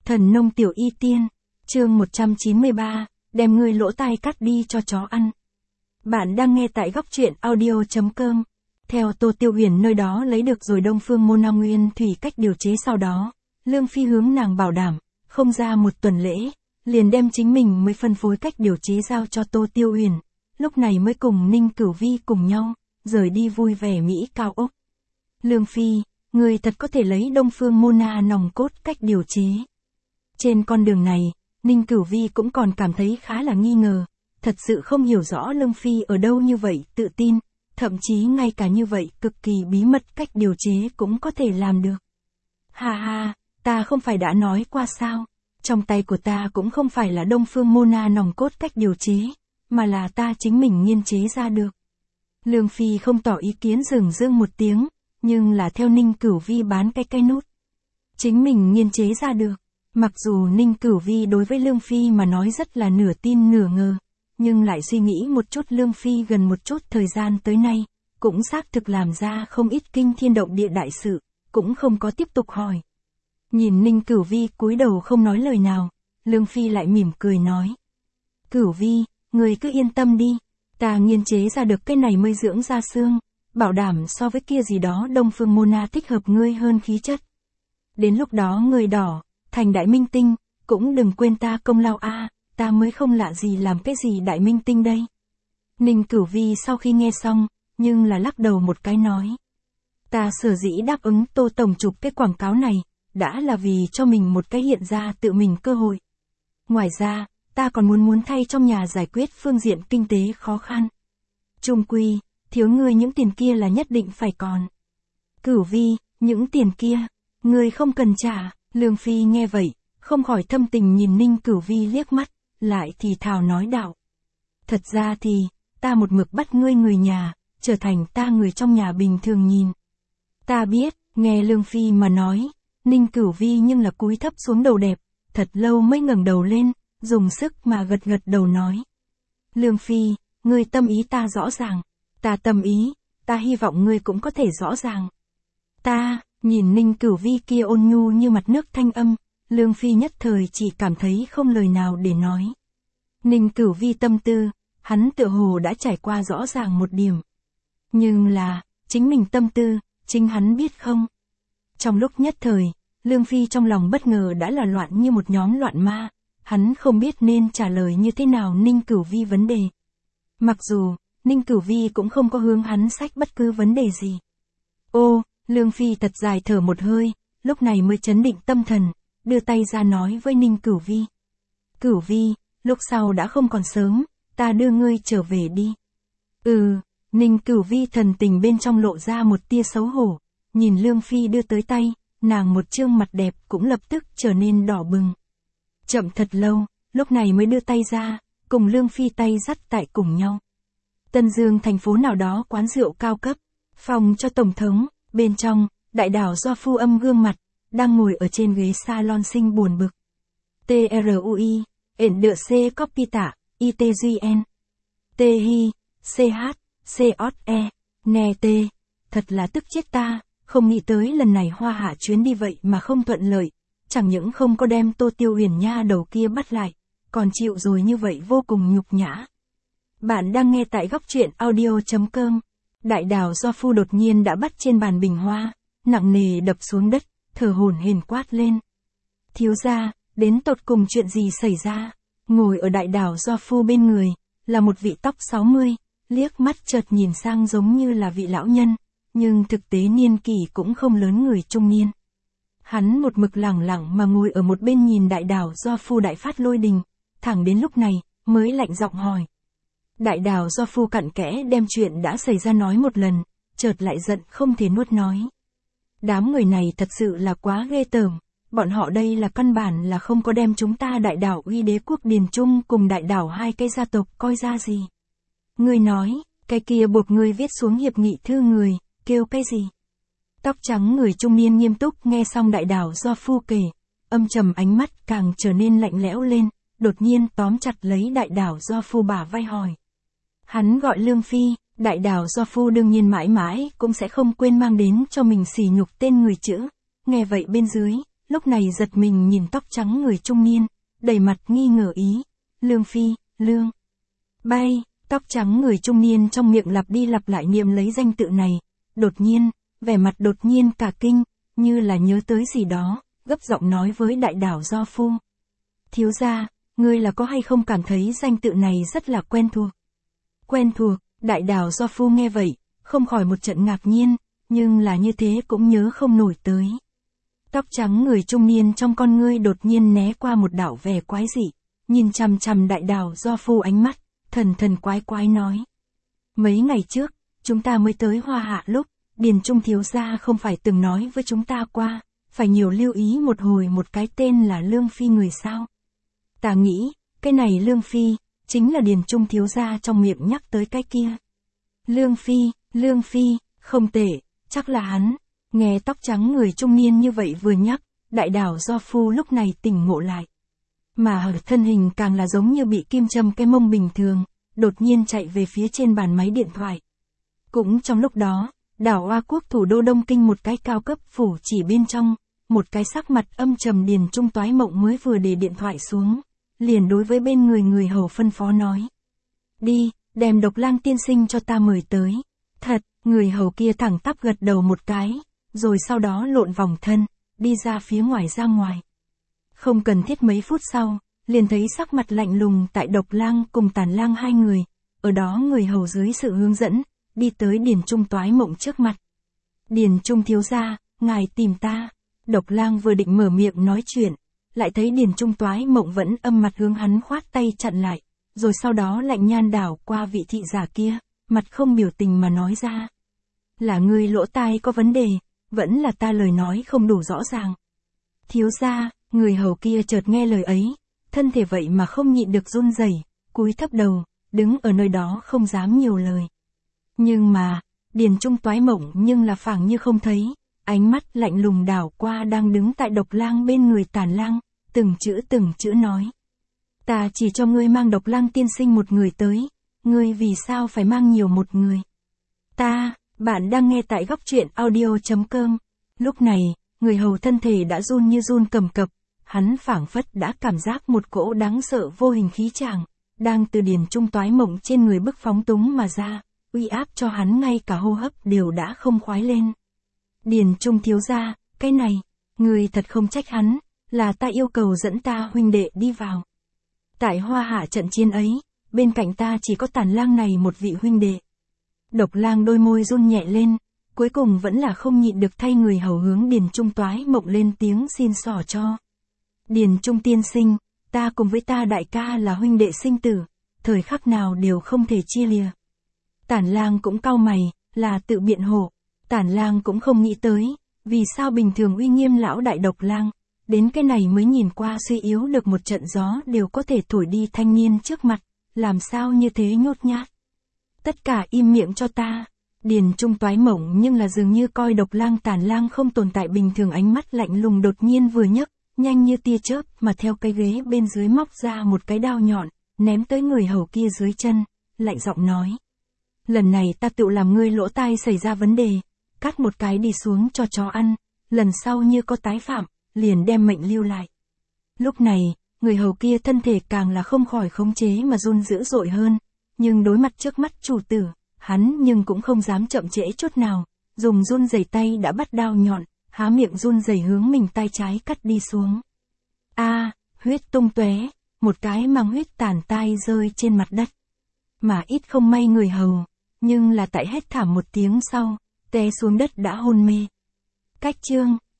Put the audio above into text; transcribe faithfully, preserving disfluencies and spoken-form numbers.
Thần nông tiểu y tiên, chương một trăm chín mươi ba, đem ngươi lỗ tai cắt đi cho chó ăn. Bạn đang nghe tại góc truyện audio chấm com. Theo Tô Tiêu Huyền nơi đó lấy được rồi Đông Phương Môn Na Nguyên Thủy cách điều chế sau đó, Lương Phi hướng nàng bảo đảm, không ra một tuần lễ, liền đem chính mình mới phân phối cách điều chế giao cho Tô Tiêu Huyền, lúc này mới cùng Ninh Cửu Vi cùng nhau, rời đi vui vẻ Mỹ cao ốc. Lương Phi, người thật có thể lấy Đông Phương Môn Na nòng cốt cách điều chế. Trên con đường này, Ninh Cửu Vi cũng còn cảm thấy khá là nghi ngờ, thật sự không hiểu rõ Lương Phi ở đâu như vậy tự tin, thậm chí ngay cả như vậy cực kỳ bí mật cách điều chế cũng có thể làm được. Ha ha, ta không phải đã nói qua sao, trong tay của ta cũng không phải là Đông Phương Môn Na nòng cốt cách điều chế, mà là ta chính mình nghiên chế ra được. Lương Phi không tỏ ý kiến dừng dương một tiếng, nhưng là theo Ninh Cửu Vi bán cái cây nút. Chính mình nghiên chế ra được. Mặc dù Ninh Cửu Vi đối với Lương Phi mà nói rất là nửa tin nửa ngờ, nhưng lại suy nghĩ một chút Lương Phi gần một chút thời gian tới nay, cũng xác thực làm ra không ít kinh thiên động địa đại sự, cũng không có tiếp tục hỏi. Nhìn Ninh Cửu Vi cúi đầu không nói lời nào, Lương Phi lại mỉm cười nói. Cửu Vi, người cứ yên tâm đi, ta nghiên chế ra được cái này mới dưỡng ra xương, bảo đảm so với kia gì đó Đông Phương Môn Na thích hợp ngươi hơn khí chất. Đến lúc đó người đỏ, thành đại minh tinh, cũng đừng quên ta công lao a, à, ta mới không lạ gì làm cái gì đại minh tinh đây. Ninh Cửu Vi sau khi nghe xong, nhưng là lắc đầu một cái nói. Ta sở dĩ đáp ứng Tô Tổng chụp cái quảng cáo này, đã là vì cho mình một cái hiện ra tự mình cơ hội. Ngoài ra, ta còn muốn muốn thay trong nhà giải quyết phương diện kinh tế khó khăn. Chung quy, thiếu ngươi những tiền kia là nhất định phải còn. Cửu Vi, những tiền kia, ngươi không cần trả. Lương Phi nghe vậy, không khỏi thâm tình nhìn Ninh Cửu Vi liếc mắt, lại thì thào nói đạo. Thật ra thì, ta một mực bắt ngươi người nhà, trở thành ta người trong nhà bình thường nhìn. Ta biết, nghe Lương Phi mà nói, Ninh Cửu Vi nhưng là cúi thấp xuống đầu đẹp, thật lâu mới ngẩng đầu lên, dùng sức mà gật gật đầu nói. Lương Phi, ngươi tâm ý ta rõ ràng, ta tâm ý, ta hy vọng ngươi cũng có thể rõ ràng. Ta... Nhìn Ninh Cửu Vi kia ôn nhu như mặt nước thanh âm, Lương Phi nhất thời chỉ cảm thấy không lời nào để nói. Ninh Cửu Vi tâm tư, hắn tựa hồ đã trải qua rõ ràng một điểm. Nhưng là, chính mình tâm tư, chính hắn biết không? Trong lúc nhất thời, Lương Phi trong lòng bất ngờ đã là loạn như một nhóm loạn ma, hắn không biết nên trả lời như thế nào Ninh Cửu Vi vấn đề. Mặc dù, Ninh Cửu Vi cũng không có hướng hắn xách bất cứ vấn đề gì. Ô! Lương Phi thật dài thở một hơi, lúc này mới chấn định tâm thần, đưa tay ra nói với Ninh Cửu Vi. Cửu Vi, lúc sau đã không còn sớm, ta đưa ngươi trở về đi. Ừ, Ninh Cửu Vi thần tình bên trong lộ ra một tia xấu hổ, nhìn Lương Phi đưa tới tay, nàng một trương mặt đẹp cũng lập tức trở nên đỏ bừng. Chậm thật lâu, lúc này mới đưa tay ra, cùng Lương Phi tay dắt tại cùng nhau. Tân Dương thành phố nào đó quán rượu cao cấp, phòng cho tổng thống. Bên trong, đại đảo do Phu Âm gương mặt, đang ngồi ở trên ghế salon xinh buồn bực. T R U I, ển đựa C copy tả, I T G N. T Hi, C H, C O E, nè T. Thật là tức chết ta, không nghĩ tới lần này hoa hạ chuyến đi vậy mà không thuận lợi. Chẳng những không có đem Tô Tiêu Huyền nha đầu kia bắt lại, còn chịu rồi như vậy vô cùng nhục nhã. Bạn đang nghe tại góc truyện audio chấm com. Đại đảo do Phu đột nhiên đã bắt trên bàn bình hoa, nặng nề đập xuống đất, thở hổn hển quát lên. Thiếu gia, đến tột cùng chuyện gì xảy ra? Ngồi ở đại đảo do Phu bên người, là một vị tóc sáu mươi, liếc mắt chợt nhìn sang giống như là vị lão nhân, nhưng thực tế niên kỷ cũng không lớn người trung niên. Hắn một mực lẳng lặng mà ngồi ở một bên nhìn đại đảo do Phu đại phát lôi đình, thẳng đến lúc này, mới lạnh giọng hỏi. Đại đảo do Phu cặn kẽ đem chuyện đã xảy ra nói một lần, chợt lại giận không thể nuốt nói. Đám người này thật sự là quá ghê tởm, bọn họ đây là căn bản là không có đem chúng ta đại đảo Uy Đế quốc Điền Trung cùng đại đảo hai cái gia tộc coi ra gì. Ngươi nói, cái kia buộc ngươi viết xuống hiệp nghị thư người, kêu cái gì? Tóc trắng người trung niên nghiêm túc nghe xong đại đảo do Phu kể, âm trầm ánh mắt càng trở nên lạnh lẽo lên, đột nhiên tóm chặt lấy đại đảo do Phu bả vai hỏi. Hắn gọi Lương Phi, đại đảo do Phu đương nhiên mãi mãi cũng sẽ không quên mang đến cho mình sỉ nhục tên người chữ. Nghe vậy bên dưới, lúc này giật mình nhìn tóc trắng người trung niên, đầy mặt nghi ngờ ý. Lương Phi, Lương. Bay, tóc trắng người trung niên trong miệng lặp đi lặp lại niệm lấy danh tự này. Đột nhiên, vẻ mặt đột nhiên cả kinh, như là nhớ tới gì đó, gấp giọng nói với đại đảo Do Phu. Thiếu gia, ngươi là có hay không cảm thấy danh tự này rất là quen thuộc? Quen thuộc, đại đảo Do Phu nghe vậy, không khỏi một trận ngạc nhiên, nhưng là như thế cũng nhớ không nổi tới. Tóc trắng người trung niên trong con ngươi đột nhiên né qua một đạo vẻ quái dị, nhìn chằm chằm đại đảo Do Phu ánh mắt, thần thần quái quái nói. Mấy ngày trước, chúng ta mới tới Hoa Hạ lúc, Điền Trung thiếu gia không phải từng nói với chúng ta qua, phải nhiều lưu ý một hồi một cái tên là Lương Phi người sao. Ta nghĩ, cái này Lương Phi, chính là Điền Trung thiếu gia trong miệng nhắc tới cái kia. Lương Phi, Lương Phi, không tệ, chắc là hắn. Nghe tóc trắng người trung niên như vậy vừa nhắc, đại đảo Do Phu lúc này tỉnh ngộ lại. Mà hở thân hình càng là giống như bị kim châm cái mông bình thường, đột nhiên chạy về phía trên bàn máy điện thoại. Cũng trong lúc đó, đảo Hoa Quốc thủ đô Đông Kinh một cái cao cấp phủ chỉ bên trong, một cái sắc mặt âm trầm Điền Trung toái mộng mới vừa để điện thoại xuống, liền đối với bên người người hầu phân phó nói. Đi, đem Độc Lang tiên sinh cho ta mời tới. Thật, người hầu kia thẳng tắp gật đầu một cái, rồi sau đó lộn vòng thân, đi ra phía ngoài ra ngoài. Không cần thiết mấy phút sau, liền thấy sắc mặt lạnh lùng tại Độc Lang cùng Tản Lang hai người, ở đó người hầu dưới sự hướng dẫn, đi tới Điền Trung toái mộng trước mặt. Điền Trung thiếu gia, ngài tìm ta. Độc Lang vừa định mở miệng nói chuyện, lại thấy Điền Trung toái mộng vẫn âm mặt hướng hắn khoát tay chặn lại, rồi sau đó lạnh nhan đảo qua vị thị giả kia, mặt không biểu tình mà nói ra. Là ngươi lỗ tai có vấn đề, vẫn là ta lời nói không đủ rõ ràng. Thiếu gia, người hầu kia chợt nghe lời ấy, thân thể vậy mà không nhịn được run rẩy, cúi thấp đầu, đứng ở nơi đó không dám nhiều lời. Nhưng mà, Điền Trung toái mộng nhưng là phảng như không thấy, ánh mắt lạnh lùng đảo qua đang đứng tại Độc Lang bên người Tản Lang, từng chữ từng chữ nói. Ta chỉ cho ngươi mang Độc Lang tiên sinh một người tới, ngươi vì sao phải mang nhiều một người? Ta, bạn đang nghe tại góc truyện audio chấm com. Lúc này, người hầu thân thể đã run như run cầm cập, hắn phảng phất đã cảm giác một cỗ đáng sợ vô hình khí tràng, đang từ Điền Trung toái mộng trên người bức phóng túng mà ra, uy áp cho hắn ngay cả hô hấp đều đã không khoái lên. Điền Trung thiếu gia, cái này, người thật không trách hắn, là ta yêu cầu dẫn ta huynh đệ đi vào. Tại Hoa Hạ trận chiến ấy, bên cạnh ta chỉ có Tản Lang này một vị huynh đệ. Độc Lang đôi môi run nhẹ lên, cuối cùng vẫn là không nhịn được thay người hầu hướng Điền Trung toái mộng lên tiếng xin xỏ cho. Điền Trung tiên sinh, ta cùng với ta đại ca là huynh đệ sinh tử, thời khắc nào đều không thể chia lìa. Tản Lang cũng cau mày, là tự biện hộ. Tản Lang cũng không nghĩ tới, vì sao bình thường uy nghiêm lão đại Độc Lang, đến cái này mới nhìn qua suy yếu được một trận gió đều có thể thổi đi thanh niên trước mặt, làm sao như thế nhút nhát. Tất cả im miệng cho ta. Điền Trung toái mộng nhưng là dường như coi Độc Lang Tản Lang không tồn tại bình thường, ánh mắt lạnh lùng đột nhiên vừa nhấc, nhanh như tia chớp mà theo cái ghế bên dưới móc ra một cái đao nhọn, ném tới người hầu kia dưới chân, lạnh giọng nói. Lần này ta tự làm ngươi lỗ tai xảy ra vấn đề, cắt một cái đi xuống cho chó ăn, lần sau như có tái phạm, liền đem mệnh lưu lại. Lúc này, người hầu kia thân thể càng là không khỏi khống chế mà run dữ dội hơn, nhưng đối mặt trước mắt chủ tử, hắn nhưng cũng không dám chậm trễ chút nào, dùng run rẩy tay đã bắt đao nhọn, há miệng run rẩy hướng mình tay trái cắt đi xuống. A, à, huyết tung tóe, một cái mang huyết tàn tai rơi trên mặt đất. Mà ít không may người hầu, nhưng là tại hét thảm một tiếng sau, té xuống đất đã hôn mê. Cách chương